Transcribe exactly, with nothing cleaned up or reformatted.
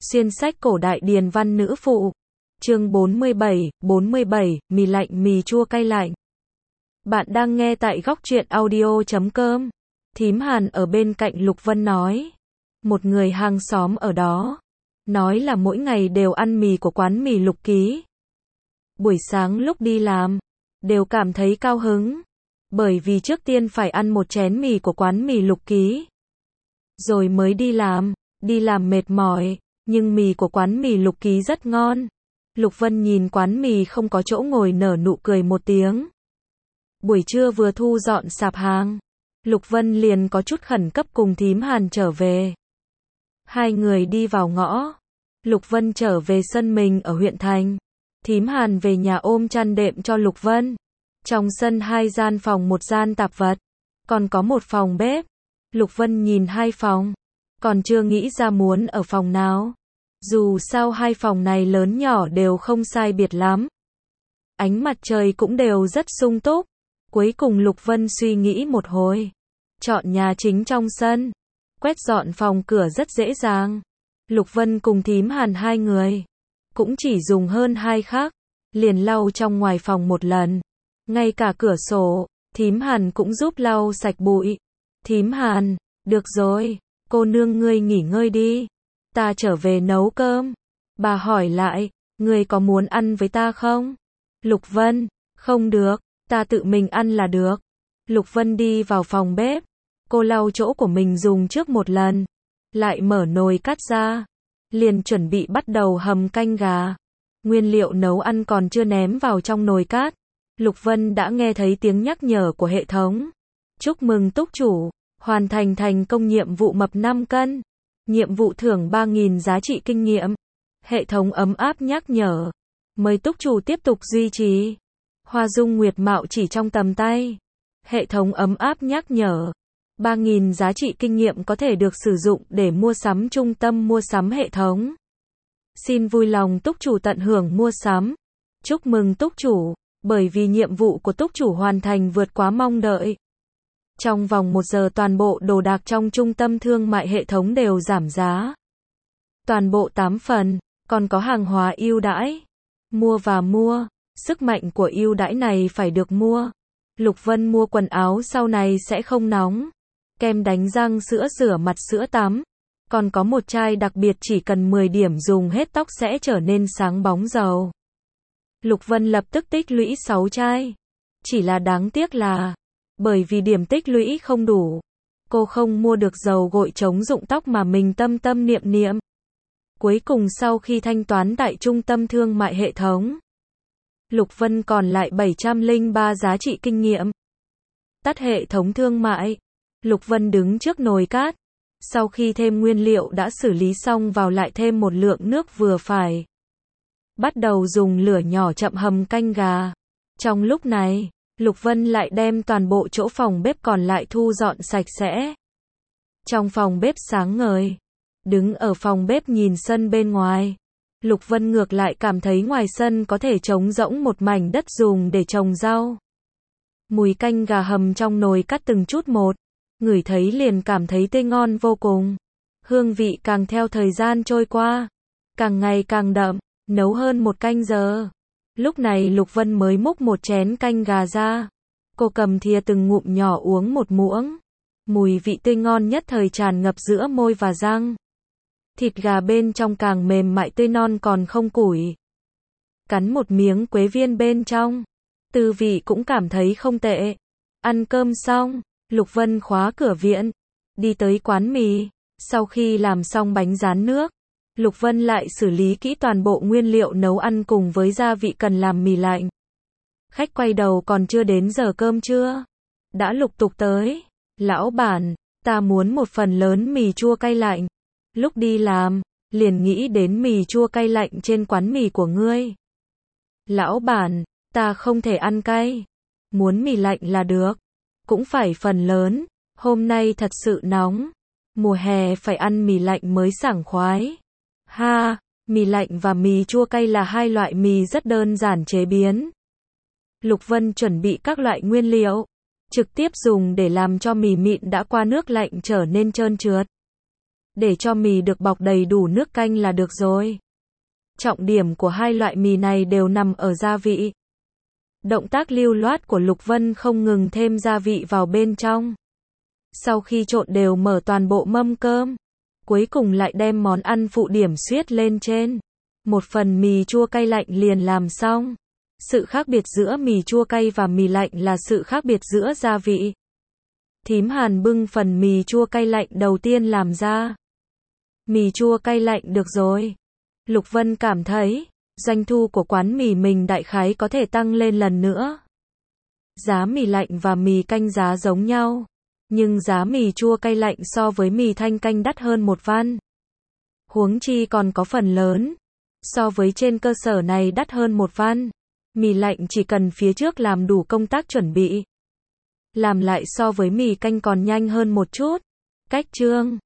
Xuyên sách cổ đại điền văn nữ phụ. Chương bốn mươi bảy, bốn mươi bảy, mì lạnh mì chua cay lạnh. Bạn đang nghe tại góc truyện audio chấm com. Thím Hàn ở bên cạnh Lục Vân nói. Một người hàng xóm ở đó. Nói là mỗi ngày đều ăn mì của quán mì Lục Ký. Buổi sáng lúc đi làm, đều cảm thấy cao hứng. Bởi vì trước tiên phải ăn một chén mì của quán mì Lục Ký. Rồi mới đi làm, đi làm mệt mỏi. Nhưng mì của quán mì Lục Ký rất ngon. Lục Vân nhìn quán mì không có chỗ ngồi nở nụ cười một tiếng. Buổi trưa vừa thu dọn sạp hàng, Lục Vân liền có chút khẩn cấp cùng thím Hàn trở về. Hai người đi vào ngõ. Lục Vân trở về sân mình ở huyện thành. Thím Hàn về nhà ôm chăn đệm cho Lục Vân. Trong sân hai gian phòng một gian tạp vật. Còn có một phòng bếp. Lục Vân nhìn hai phòng. Còn chưa nghĩ ra muốn ở phòng nào. Dù sao hai phòng này lớn nhỏ đều không sai biệt lắm. Ánh mặt trời cũng đều rất sung túc. Cuối cùng Lục Vân suy nghĩ một hồi. Chọn nhà chính trong sân. Quét dọn phòng cửa rất dễ dàng. Lục Vân cùng thím Hàn hai người. Cũng chỉ dùng hơn hai khắc. Liền lau trong ngoài phòng một lần. Ngay cả cửa sổ, thím Hàn cũng giúp lau sạch bụi. Thím Hàn, được rồi, cô nương ngươi nghỉ ngơi đi. Ta trở về nấu cơm. Bà hỏi lại, ngươi có muốn ăn với ta không? Lục Vân, không được, ta tự mình ăn là được. Lục Vân đi vào phòng bếp. Cô lau chỗ của mình dùng trước một lần. Lại mở nồi cát ra. Liền chuẩn bị bắt đầu hầm canh gà. Nguyên liệu nấu ăn còn chưa ném vào trong nồi cát. Lục Vân đã nghe thấy tiếng nhắc nhở của hệ thống. Chúc mừng túc chủ, hoàn thành thành công nhiệm vụ mập năm cân. Nhiệm vụ thưởng ba nghìn giá trị kinh nghiệm. Hệ thống ấm áp nhắc nhở. Mời túc chủ tiếp tục duy trì. Hoa dung nguyệt mạo chỉ trong tầm tay. Hệ thống ấm áp nhắc nhở. ba nghìn giá trị kinh nghiệm có thể được sử dụng để mua sắm trung tâm mua sắm hệ thống. Xin vui lòng túc chủ tận hưởng mua sắm. Chúc mừng túc chủ, bởi vì nhiệm vụ của túc chủ hoàn thành vượt quá mong đợi. Trong vòng một giờ toàn bộ đồ đạc trong trung tâm thương mại hệ thống đều giảm giá. Toàn bộ tám phần, còn có hàng hóa ưu đãi. Mua và mua, sức mạnh của ưu đãi này phải được mua. Lục Vân mua quần áo sau này sẽ không nóng. Kem đánh răng, sữa rửa mặt, sữa tắm. Còn có một chai đặc biệt chỉ cần mười điểm dùng hết tóc sẽ trở nên sáng bóng dầu. Lục Vân lập tức tích lũy sáu chai. Chỉ là đáng tiếc là bởi vì điểm tích lũy không đủ, cô không mua được dầu gội chống rụng tóc mà mình tâm tâm niệm niệm. Cuối cùng sau khi thanh toán tại trung tâm thương mại hệ thống, Lục Vân còn lại bảy trăm lẻ ba giá trị kinh nghiệm. Tắt hệ thống thương mại, Lục Vân đứng trước nồi cát. Sau khi thêm nguyên liệu đã xử lý xong vào lại thêm một lượng nước vừa phải. Bắt đầu dùng lửa nhỏ chậm hầm canh gà. Trong lúc này, Lục Vân lại đem toàn bộ chỗ phòng bếp còn lại thu dọn sạch sẽ. Trong phòng bếp sáng ngời. Đứng ở phòng bếp nhìn sân bên ngoài. Lục Vân ngược lại cảm thấy ngoài sân có thể trống rỗng một mảnh đất dùng để trồng rau. Mùi canh gà hầm trong nồi cắt từng chút một. Ngửi thấy liền cảm thấy tươi ngon vô cùng. Hương vị càng theo thời gian trôi qua. Càng ngày càng đậm. Nấu hơn một canh giờ. Lúc này Lục Vân mới múc một chén canh gà ra. Cô cầm thìa từng ngụm nhỏ uống một muỗng. Mùi vị tươi ngon nhất thời tràn ngập giữa môi và răng. Thịt gà bên trong càng mềm mại tươi non còn không củi. Cắn một miếng quế viên bên trong. Tư vị cũng cảm thấy không tệ. Ăn cơm xong, Lục Vân khóa cửa viện. Đi tới quán mì. Sau khi làm xong bánh rán nước, Lục Vân lại xử lý kỹ toàn bộ nguyên liệu nấu ăn cùng với gia vị cần làm mì lạnh. Khách quay đầu còn chưa đến giờ cơm trưa. Đã lục tục tới. Lão bản, ta muốn một phần lớn mì chua cay lạnh. Lúc đi làm, liền nghĩ đến mì chua cay lạnh trên quán mì của ngươi. Lão bản, ta không thể ăn cay. Muốn mì lạnh là được. Cũng phải phần lớn. Hôm nay thật sự nóng. Mùa hè phải ăn mì lạnh mới sảng khoái. Ha, mì lạnh và mì chua cay là hai loại mì rất đơn giản chế biến. Lục Vân chuẩn bị các loại nguyên liệu, trực tiếp dùng để làm cho mì mịn đã qua nước lạnh trở nên trơn trượt. Để cho mì được bọc đầy đủ nước canh là được rồi. Trọng điểm của hai loại mì này đều nằm ở gia vị. Động tác lưu loát của Lục Vân không ngừng thêm gia vị vào bên trong. Sau khi trộn đều mở toàn bộ mâm cơm, cuối cùng lại đem món ăn phụ điểm xuyết lên trên. Một phần mì chua cay lạnh liền làm xong. Sự khác biệt giữa mì chua cay và mì lạnh là sự khác biệt giữa gia vị. Thím Hàn bưng phần mì chua cay lạnh đầu tiên làm ra. Mì chua cay lạnh được rồi. Lục Vân cảm thấy, doanh thu của quán mì mình đại khái có thể tăng lên lần nữa. Giá mì lạnh và mì canh giá giống nhau, nhưng giá mì chua cay lạnh so với mì thanh canh đắt hơn một văn. Huống chi còn có phần lớn, so với trên cơ sở này đắt hơn một văn. Mì lạnh chỉ cần phía trước làm đủ công tác chuẩn bị. Làm lại so với mì canh còn nhanh hơn một chút. Cách trương